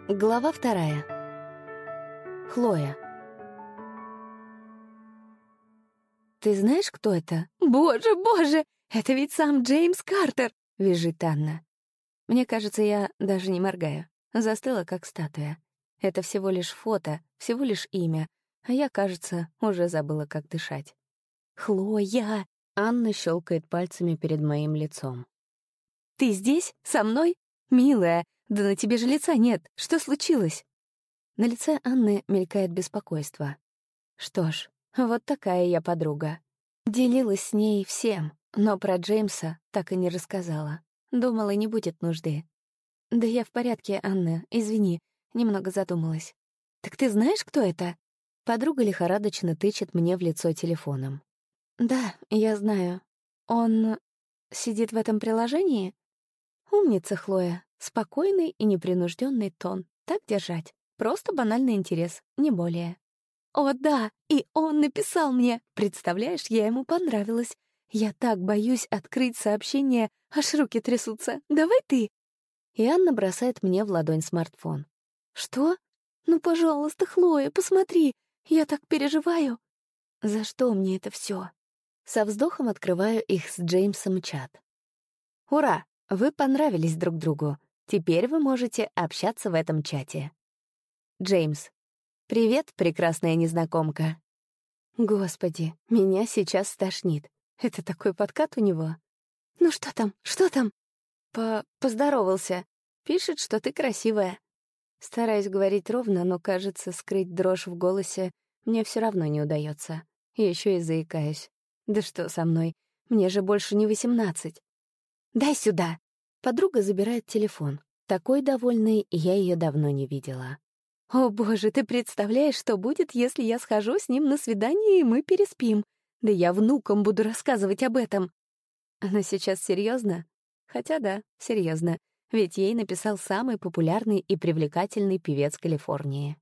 Глава 2. Хлоя. «Ты знаешь, кто это?» «Боже, боже! Это ведь сам Джеймс Картер!» — визжит Анна. Мне кажется, я даже не моргаю. Застыла, как статуя. Это всего лишь фото, всего лишь имя. А я, кажется, уже забыла, как дышать. «Хлоя!» — Анна щелкает пальцами перед моим лицом. «Ты здесь? Со мной? Милая, да на тебе же лица нет. Что случилось?» На лице Анны мелькает беспокойство. Что ж, вот такая я подруга. Делилась с ней всем, но про Джеймса так и не рассказала. Думала, не будет нужды. «Да я в порядке, Анна, извини, немного задумалась». «Так ты знаешь, кто это?» Подруга лихорадочно тычет мне в лицо телефоном. «Да, я знаю. Он сидит в этом приложении?» «Умница, Хлоя. Спокойный и непринужденный тон. Так держать. Просто банальный интерес, не более». «О, да, и он написал мне. Представляешь, я ему понравилась. Я так боюсь открыть сообщение, аж руки трясутся. Давай ты». И Анна бросает мне в ладонь смартфон. «Что? Ну, пожалуйста, Хлоя, посмотри. Я так переживаю». «За что мне это все? Со вздохом открываю их с Джеймсом чат. «Ура! Вы понравились друг другу. Теперь вы можете общаться в этом чате». Джеймс. «Привет, прекрасная незнакомка». Господи, меня сейчас стошнит. Это такой подкат у него. «Ну что там? Что там?» Поздоровался. Пишет, что ты красивая. Стараюсь говорить ровно, но, кажется, скрыть дрожь в голосе мне все равно не удается. Еще и заикаюсь. Да что со мной? Мне же больше не 18. «Дай сюда!» Подруга забирает телефон. Такой довольной я ее давно не видела. «О, боже, ты представляешь, что будет, если я схожу с ним на свидание, и мы переспим? Да я внукам буду рассказывать об этом». Она сейчас серьезно? Хотя да, серьезно. Ведь ей написал самый популярный и привлекательный певец Калифорнии.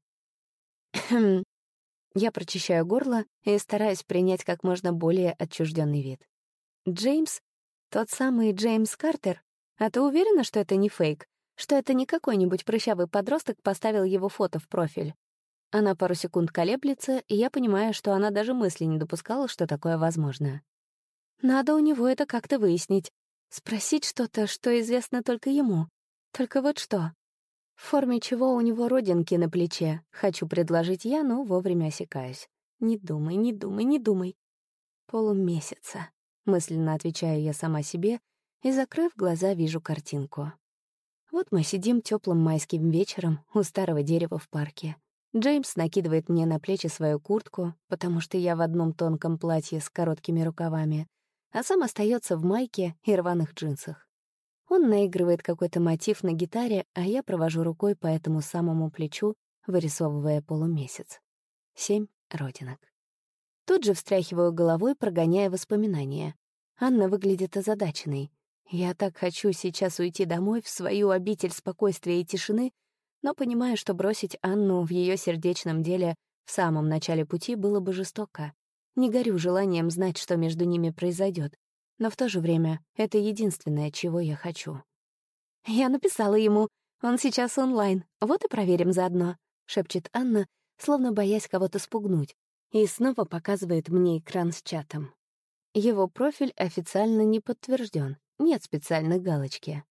Я прочищаю горло и стараюсь принять как можно более отчужденный вид. «Джеймс? Тот самый Джеймс Картер? А ты уверена, что это не фейк? Что это не какой-нибудь прыщавый подросток поставил его фото в профиль?» Она пару секунд колеблется, и я понимаю, что она даже мысли не допускала, что такое возможно. Надо у него это как-то выяснить. Спросить что-то, что известно только ему. Только вот что. В форме чего у него родинки на плече. Хочу предложить я, но вовремя осекаюсь. Не думай, не думай, не думай. Полумесяца. Мысленно отвечаю я сама себе и, закрыв глаза, вижу картинку. Вот мы сидим теплым майским вечером у старого дерева в парке. Джеймс накидывает мне на плечи свою куртку, потому что я в одном тонком платье с короткими рукавами, а сам остается в майке и рваных джинсах. Он наигрывает какой-то мотив на гитаре, а я провожу рукой по этому самому плечу, вырисовывая полумесяц. 7 родинок. Тут же встряхиваю головой, прогоняя воспоминания. Анна выглядит озадаченной. Я так хочу сейчас уйти домой, в свою обитель спокойствия и тишины, но понимаю, что бросить Анну в ее сердечном деле в самом начале пути было бы жестоко. Не горю желанием знать, что между ними произойдет, но в то же время это единственное, чего я хочу. «Я написала ему. Он сейчас онлайн. Вот и проверим заодно», — шепчет Анна, словно боясь кого-то спугнуть, и снова показывает мне экран с чатом. Его профиль официально не подтвержден. Нет специальной галочки.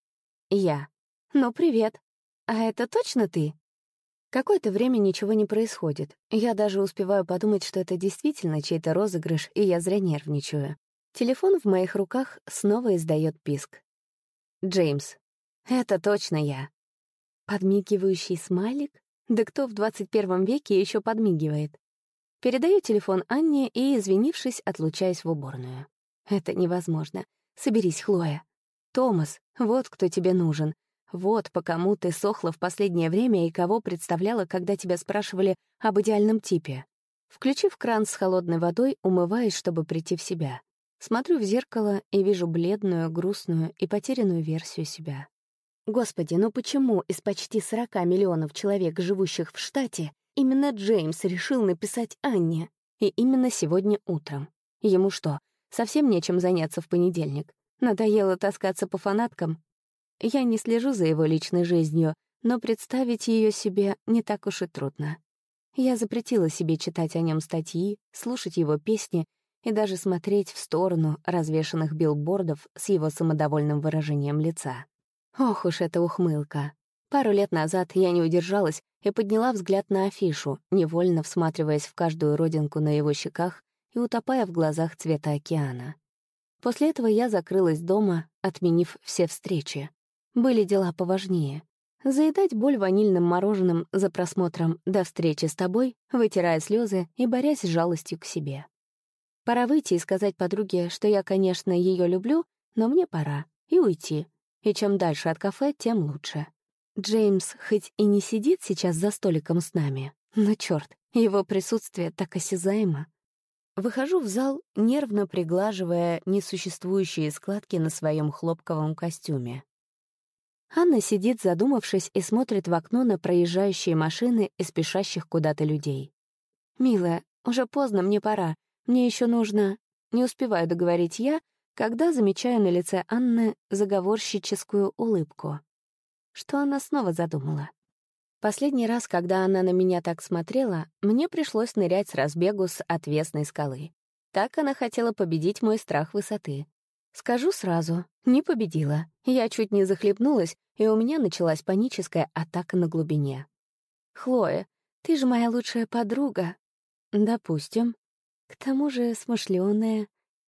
Я. «Ну, привет. А это точно ты?» Какое-то время ничего не происходит. Я даже успеваю подумать, что это действительно чей-то розыгрыш, и я зря нервничаю. Телефон в моих руках снова издает писк. «Джеймс. Это точно я». Подмигивающий смайлик? Да кто в 21 веке еще подмигивает? Передаю телефон Анне и, извинившись, отлучаюсь в уборную. Это невозможно. Соберись, Хлоя. Томас, вот кто тебе нужен. Вот по кому ты сохла в последнее время и кого представляла, когда тебя спрашивали об идеальном типе. Включив кран с холодной водой, умываюсь, чтобы прийти в себя. Смотрю в зеркало и вижу бледную, грустную и потерянную версию себя. Господи, ну почему из почти 40 миллионов человек, живущих в штате, именно Джеймс решил написать Анне? И именно сегодня утром. Ему что, совсем нечем заняться в понедельник? Надоело таскаться по фанаткам? Я не слежу за его личной жизнью, но представить ее себе не так уж и трудно. Я запретила себе читать о нем статьи, слушать его песни и даже смотреть в сторону развешанных билбордов с его самодовольным выражением лица. Ох уж эта ухмылка. Пару лет назад я не удержалась и подняла взгляд на афишу, невольно всматриваясь в каждую родинку на его щеках и утопая в глазах цвета океана. После этого я закрылась дома, отменив все встречи. Были дела поважнее. Заедать боль ванильным мороженым за просмотром «До встречи с тобой», вытирая слезы и борясь с жалостью к себе. Пора выйти и сказать подруге, что я, конечно, ее люблю, но мне пора, и уйти. И чем дальше от кафе, тем лучше. Джеймс хоть и не сидит сейчас за столиком с нами, но чёрт, его присутствие так осязаемо. Выхожу в зал, нервно приглаживая несуществующие складки на своем хлопковом костюме. Анна сидит, задумавшись, и смотрит в окно на проезжающие машины и спешащих куда-то людей. «Милая, уже поздно, мне пора. Мне еще нужно...» Не успеваю договорить я, когда замечаю на лице Анны заговорщическую улыбку. Что она снова задумала? Последний раз, когда она на меня так смотрела, мне пришлось нырять с разбегу с отвесной скалы. Так она хотела победить мой страх высоты. Скажу сразу, не победила. Я чуть не захлебнулась, и у меня началась паническая атака на глубине. «Хлоя, ты же моя лучшая подруга». «Допустим. К тому же смышлёная.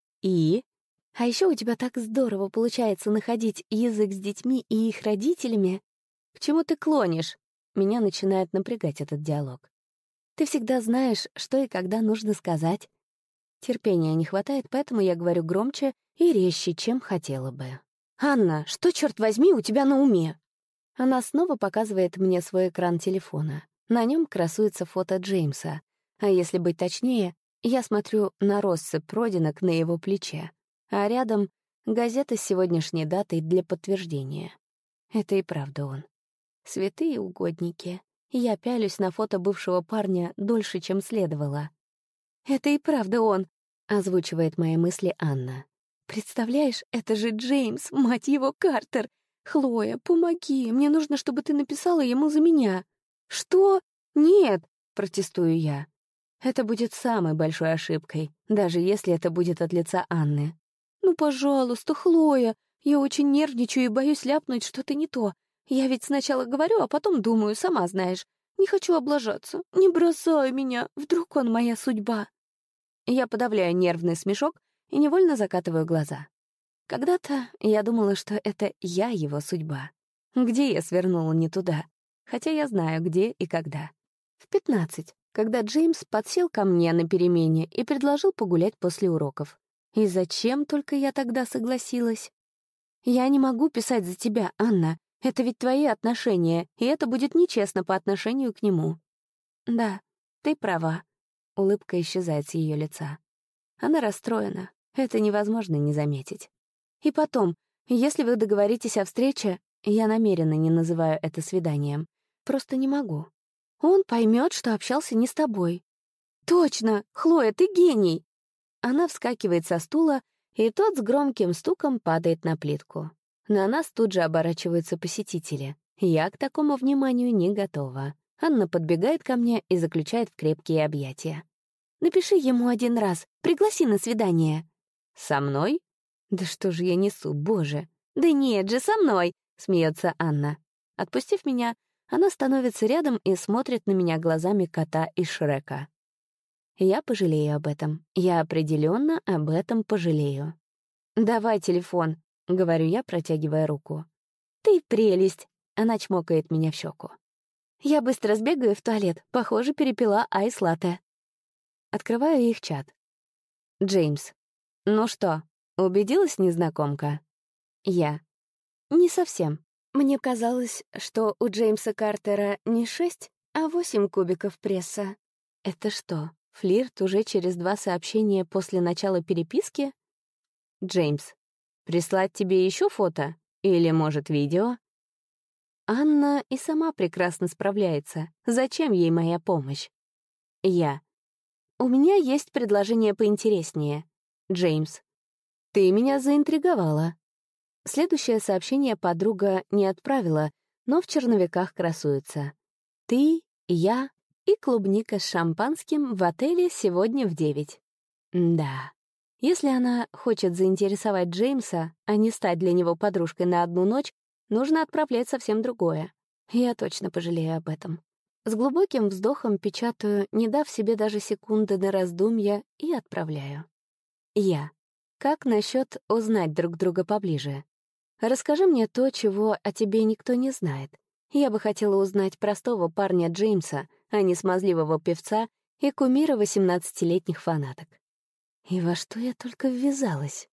И? А еще у тебя так здорово получается находить язык с детьми и их родителями. К чему ты клонишь?» Меня начинает напрягать этот диалог. «Ты всегда знаешь, что и когда нужно сказать». Терпения не хватает, поэтому я говорю громче и резче, чем хотела бы. «Анна, что, черт возьми, у тебя на уме?» Она снова показывает мне свой экран телефона. На нем красуется фото Джеймса. А если быть точнее, я смотрю на россыпь родинок на его плече. А рядом газета с сегодняшней датой для подтверждения. Это и правда он. Святые угодники. Я пялюсь на фото бывшего парня дольше, чем следовало. «Это и правда он», — озвучивает мои мысли Анна. «Представляешь, это же Джеймс, мать его, Картер! Хлоя, помоги, мне нужно, чтобы ты написала ему за меня». «Что? Нет!» — протестую я. Это будет самой большой ошибкой, даже если это будет от лица Анны. «Ну, пожалуйста, Хлоя, я очень нервничаю и боюсь ляпнуть что-то не то. Я ведь сначала говорю, а потом думаю, сама знаешь. Не хочу облажаться. Не бросай меня, вдруг он моя судьба». Я подавляю нервный смешок и невольно закатываю глаза. Когда-то я думала, что это я его судьба. Где я свернула не туда? Хотя я знаю, где и когда. В 15, когда Джеймс подсел ко мне на перемене и предложил погулять после уроков. И зачем только я тогда согласилась? «Я не могу писать за тебя, Анна. Это ведь твои отношения, и это будет нечестно по отношению к нему». «Да, ты права». Улыбка исчезает с ее лица. Она расстроена. Это невозможно не заметить. И потом, если вы договоритесь о встрече, я намеренно не называю это свиданием. Просто не могу. Он поймет, что общался не с тобой. «Точно! Хлоя, ты гений!» Она вскакивает со стула, и тот с громким стуком падает на плитку. На нас тут же оборачиваются посетители. Я к такому вниманию не готова. Анна подбегает ко мне и заключает в крепкие объятия. «Напиши ему один раз, пригласи на свидание». «Со мной? Да что же я несу, боже!» «Да нет же, со мной!» — смеется Анна. Отпустив меня, она становится рядом и смотрит на меня глазами кота из Шрека. Я пожалею об этом. Я определенно об этом пожалею. «Давай телефон», — говорю я, протягивая руку. «Ты прелесть!» — она чмокает меня в щеку. «Я быстро сбегаю в туалет. Похоже, перепила айс-латте». Открываю их чат. Джеймс. «Ну что, убедилась незнакомка?» Я. «Не совсем. Мне казалось, что у Джеймса Картера не 6, а 8 кубиков пресса. Это что, флирт уже через 2 сообщения после начала переписки?» Джеймс. «Прислать тебе еще фото? Или, может, видео?» Анна и сама прекрасно справляется. Зачем ей моя помощь? Я. «У меня есть предложение поинтереснее». Джеймс. «Ты меня заинтриговала». Следующее сообщение подруга не отправила, но в черновиках красуются. Ты, я и клубника с шампанским в отеле сегодня в 9. Да, если она хочет заинтересовать Джеймса, а не стать для него подружкой на одну ночь, нужно отправлять совсем другое. Я точно пожалею об этом. С глубоким вздохом печатаю, не дав себе даже секунды на раздумья, и отправляю. Я. Как насчет узнать друг друга поближе? Расскажи мне то, чего о тебе никто не знает. Я бы хотела узнать простого парня Джеймса, а не смазливого певца и кумира 18-летних фанаток. И во что я только ввязалась?